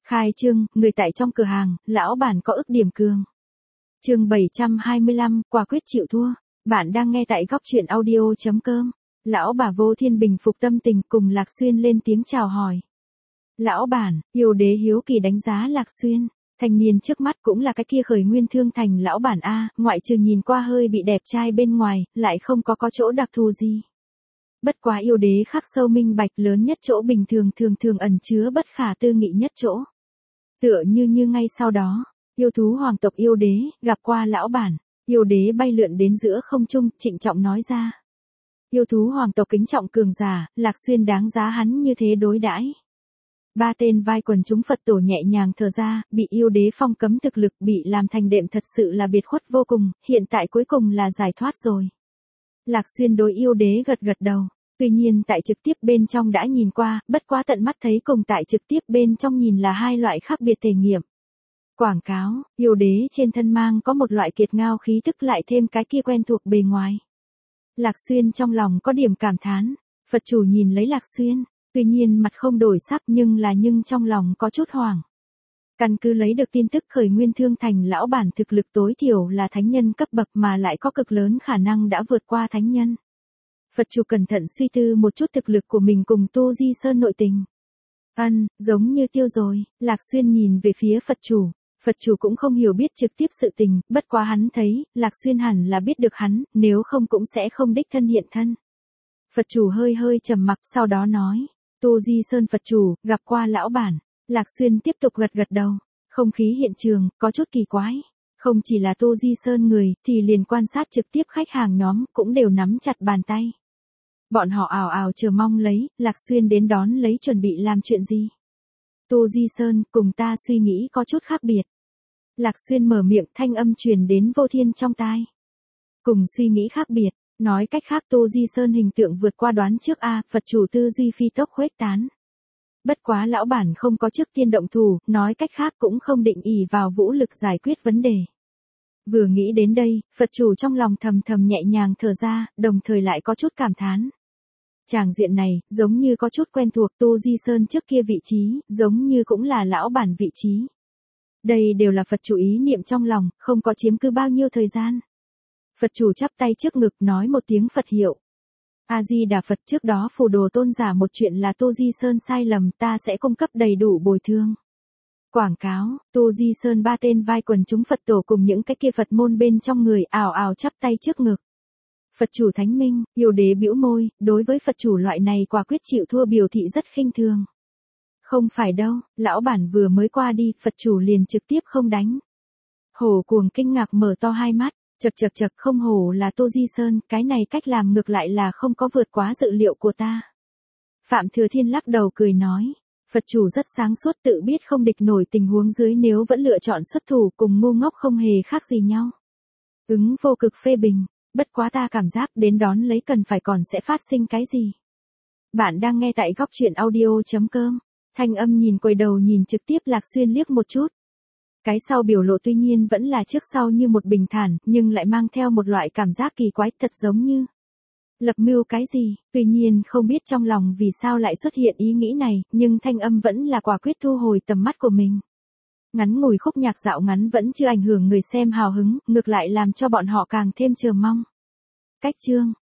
Khai trương, người tại trong cửa hàng, lão bản có ức điểm cường. Chương 725, quả quyết chịu thua. Bạn đang nghe tại góc truyện audio.com. Lão bà Vô Thiên bình phục tâm tình cùng Lạc Xuyên lên tiếng chào hỏi. Lão bản, Yêu Đế hiếu kỳ đánh giá Lạc Xuyên. Thanh niên trước mắt cũng là cái kia Khởi Nguyên Thương Thành lão bản A, ngoại trừ nhìn qua hơi bị đẹp trai bên ngoài, lại không có chỗ đặc thù gì. Bất quá Yêu Đế khắc sâu minh bạch lớn nhất chỗ bình thường ẩn chứa bất khả tư nghị nhất chỗ. Tựa như ngay sau đó, yêu thú hoàng tộc Yêu Đế, gặp qua lão bản, Yêu Đế bay lượn đến giữa không trung, trịnh trọng nói ra. Yêu thú hoàng tộc kính trọng cường giả, Lạc Xuyên đáng giá hắn như thế đối đãi. Ba tên vai quần chúng Phật tổ nhẹ nhàng thở ra, bị Yêu Đế phong cấm thực lực bị làm thành đệm thật sự là biệt khuất vô cùng, hiện tại cuối cùng là giải thoát rồi. Lạc Xuyên đối Yêu Đế gật đầu. Tuy nhiên tại trực tiếp bên trong đã nhìn qua, bất quá tận mắt thấy cùng tại trực tiếp bên trong nhìn là hai loại khác biệt thể nghiệm. Quảng cáo, Yêu Đế trên thân mang có một loại kiệt ngao khí tức lại thêm cái kia quen thuộc bề ngoài. Lạc Xuyên trong lòng có điểm cảm thán, Phật chủ nhìn lấy Lạc Xuyên, tuy nhiên mặt không đổi sắc nhưng trong lòng có chút hoảng. Căn cứ lấy được tin tức Khởi Nguyên Thương Thành lão bản thực lực tối thiểu là thánh nhân cấp bậc mà lại có cực lớn khả năng đã vượt qua thánh nhân. Phật chủ cẩn thận suy tư một chút thực lực của mình cùng Tu Di Sơn nội tình. Giống như tiêu rồi, Lạc Xuyên nhìn về phía Phật chủ cũng không hiểu biết trực tiếp sự tình, bất quá hắn thấy, Lạc Xuyên hẳn là biết được hắn, nếu không cũng sẽ không đích thân hiện thân. Phật chủ hơi trầm mặc sau đó nói, Tu Di Sơn Phật chủ, gặp qua lão bản, Lạc Xuyên tiếp tục gật đầu, không khí hiện trường, có chút kỳ quái. Không chỉ là Tu Di Sơn người, thì liền quan sát trực tiếp khách hàng nhóm, cũng đều nắm chặt bàn tay. Bọn họ ào chờ mong lấy, Lạc Xuyên đến đón lấy chuẩn bị làm chuyện gì. Tu Di Sơn, cùng ta suy nghĩ có chút khác biệt. Lạc Xuyên mở miệng thanh âm truyền đến Vô Thiên trong tai. Cùng suy nghĩ khác biệt, nói cách khác Tu Di Sơn hình tượng vượt qua đoán trước A, Phật chủ tư duy phi tốc khuếch tán. Bất quá lão bản không có trước tiên động thủ, nói cách khác cũng không định ỷ vào vũ lực giải quyết vấn đề. Vừa nghĩ đến đây, Phật chủ trong lòng thầm nhẹ nhàng thở ra, đồng thời lại có chút cảm thán. Tràng diện này, giống như có chút quen thuộc Tu Di Sơn trước kia vị trí, giống như cũng là lão bản vị trí. Đây đều là Phật chủ ý niệm trong lòng, không có chiếm cứ bao nhiêu thời gian. Phật chủ chắp tay trước ngực nói một tiếng Phật hiệu. A-di-đà Phật, trước đó phù đồ tôn giả một chuyện là Tu Di Sơn sai lầm, ta sẽ cung cấp đầy đủ bồi thường. Quảng cáo, Tu Di Sơn ba tên vai quần chúng Phật tổ cùng những cái kia Phật môn bên trong người ào chắp tay trước ngực. Phật chủ thánh minh, Yêu Đế bĩu môi, đối với Phật chủ loại này quả quyết chịu thua biểu thị rất khinh thường. Không phải đâu, lão bản vừa mới qua đi, Phật chủ liền trực tiếp không đánh. Hổ cuồng kinh ngạc mở to hai mắt, chật không hổ là Tu Di Sơn, cái này cách làm ngược lại là không có vượt quá dự liệu của ta. Phạm Thừa Thiên lắc đầu cười nói, Phật chủ rất sáng suốt tự biết không địch nổi tình huống dưới nếu vẫn lựa chọn xuất thủ cùng ngu ngốc không hề khác gì nhau. Ứng vô cực phê bình. Bất quá ta cảm giác đến đón lấy cần phải còn sẽ phát sinh cái gì. Bạn đang nghe tại góc truyện audio.com. Thanh âm nhìn quay đầu nhìn trực tiếp Lạc Xuyên liếc một chút. Cái sau biểu lộ tuy nhiên vẫn là trước sau như một bình thản, nhưng lại mang theo một loại cảm giác kỳ quái thật giống như lập mưu cái gì, tuy nhiên không biết trong lòng vì sao lại xuất hiện ý nghĩ này, nhưng thanh âm vẫn là quả quyết thu hồi tầm mắt của mình. Ngắn ngủi khúc nhạc dạo ngắn vẫn chưa ảnh hưởng người xem hào hứng, ngược lại làm cho bọn họ càng thêm chờ mong. Cách chương,